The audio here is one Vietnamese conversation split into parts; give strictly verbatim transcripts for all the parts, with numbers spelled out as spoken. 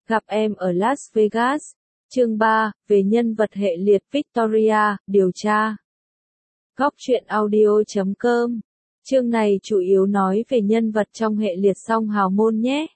Gặp em ở Las Vegas. Chương ba, về nhân vật hệ liệt Victoria, điều tra. Góc truyện audio chấm com. Chương này chủ yếu nói về nhân vật trong hệ liệt Song Hào Môn nhé.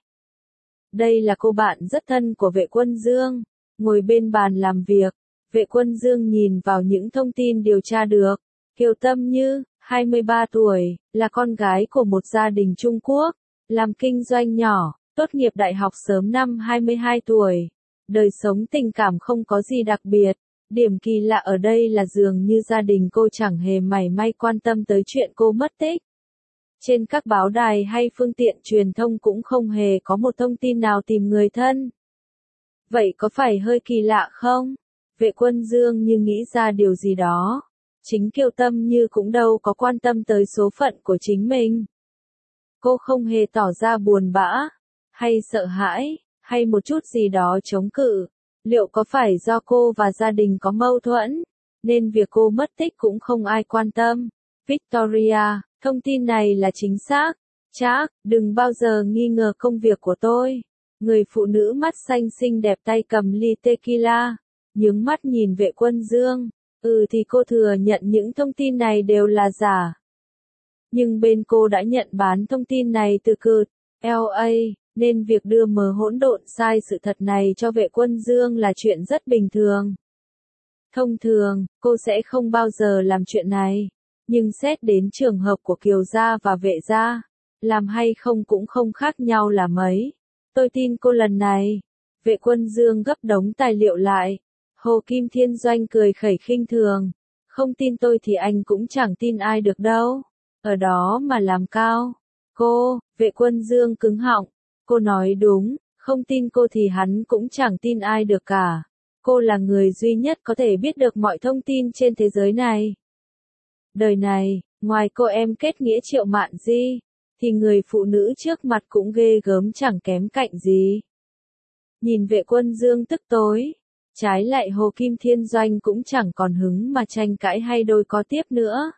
Đây là cô bạn rất thân của Vệ Quân Dương. Ngồi bên bàn làm việc, Vệ Quân Dương nhìn vào những thông tin điều tra được. Kiều Tâm Như, hai mươi ba tuổi, là con gái của một gia đình Trung Quốc, làm kinh doanh nhỏ, tốt nghiệp đại học sớm năm hai mươi hai tuổi. Đời sống tình cảm không có gì đặc biệt. Điểm kỳ lạ ở đây là dường như gia đình cô chẳng hề mảy may quan tâm tới chuyện cô mất tích. Trên các báo đài hay phương tiện truyền thông cũng không hề có một thông tin nào tìm người thân. Vậy có phải hơi kỳ lạ không? Vệ Quân Dương như nghĩ ra điều gì đó. Chính Kiều Tâm Như cũng đâu có quan tâm tới số phận của chính mình. Cô không hề tỏ ra buồn bã, hay sợ hãi, hay một chút gì đó chống cự. Liệu có phải do cô và gia đình có mâu thuẫn, nên việc cô mất tích cũng không ai quan tâm? Victoria, thông tin này là chính xác. Chắc, đừng bao giờ nghi ngờ công việc của tôi. Người phụ nữ mắt xanh xinh đẹp tay cầm ly tequila, nhướng mắt nhìn Vệ Quân Dương. Ừ thì cô thừa nhận những thông tin này đều là giả. Nhưng bên cô đã nhận bán thông tin này từ cựt lờ a, nên việc đưa mờ hỗn độn sai sự thật này cho Vệ Quân Dương là chuyện rất bình thường. Thông thường, cô sẽ không bao giờ làm chuyện này. Nhưng xét đến trường hợp của Kiều gia và Vệ gia, làm hay không cũng không khác nhau là mấy. Tôi tin cô lần này. Vệ Quân Dương gấp đống tài liệu lại. Hồ Kim Thiên Doanh cười khẩy khinh thường. Không tin tôi thì anh cũng chẳng tin ai được đâu. Ở đó mà làm cao. Cô, Vệ Quân Dương cứng họng. Cô nói đúng, không tin cô thì hắn cũng chẳng tin ai được cả. Cô là người duy nhất có thể biết được mọi thông tin trên thế giới này. Đời này, ngoài cô em kết nghĩa Triệu Mạn Di, thì người phụ nữ trước mặt cũng ghê gớm chẳng kém cạnh gì. Nhìn Vệ Quân Dương tức tối. Trái lại Hồ Kim Thiên Doanh cũng chẳng còn hứng mà tranh cãi hay đôi co tiếp nữa.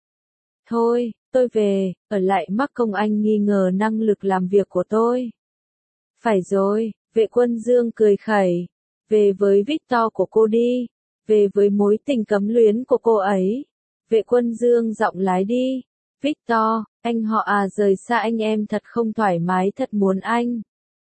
Thôi, tôi về, ở lại mắc công anh nghi ngờ năng lực làm việc của tôi. Phải rồi, Vệ Quân Dương cười khẩy. Về với Victor của cô đi. Về với mối tình cấm luyến của cô ấy. Vệ Quân Dương giọng lái đi. Victor, anh họ à, rời xa anh em thật không thoải mái, thật muốn anh.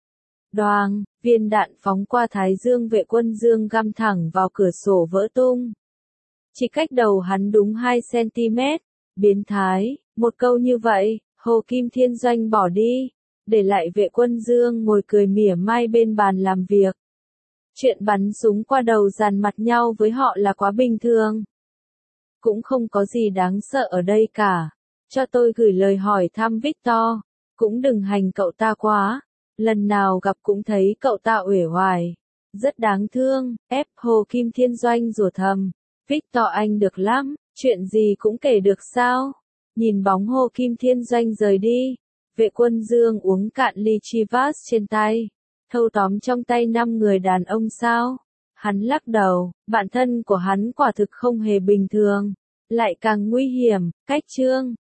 Đoàng, viên đạn phóng qua thái dương Vệ Quân Dương găm thẳng vào cửa sổ vỡ tung. Chỉ cách đầu hắn đúng hai xăng-ti-mét. Biến thái, một câu như vậy, Hồ Kim Thiên Doanh bỏ đi, để lại Vệ Quân Dương ngồi cười mỉa mai bên bàn làm việc. Chuyện bắn súng qua đầu dàn mặt nhau với họ là quá bình thường. Cũng không có gì đáng sợ ở đây cả. Cho tôi gửi lời hỏi thăm Victor. Cũng đừng hành cậu ta quá. Lần nào gặp cũng thấy cậu ta uể oải. Rất đáng thương, ép Hồ Kim Thiên Doanh rủa thầm. Victor anh được lắm, chuyện gì cũng kể được sao? Nhìn bóng Hồ Kim Thiên Doanh rời đi. Vệ Quân Dương uống cạn ly Chivas trên tay. Thâu tóm trong tay năm người đàn ông sao? Hắn lắc đầu, bản thân của hắn quả thực không hề bình thường. Lại càng nguy hiểm. Cách chương.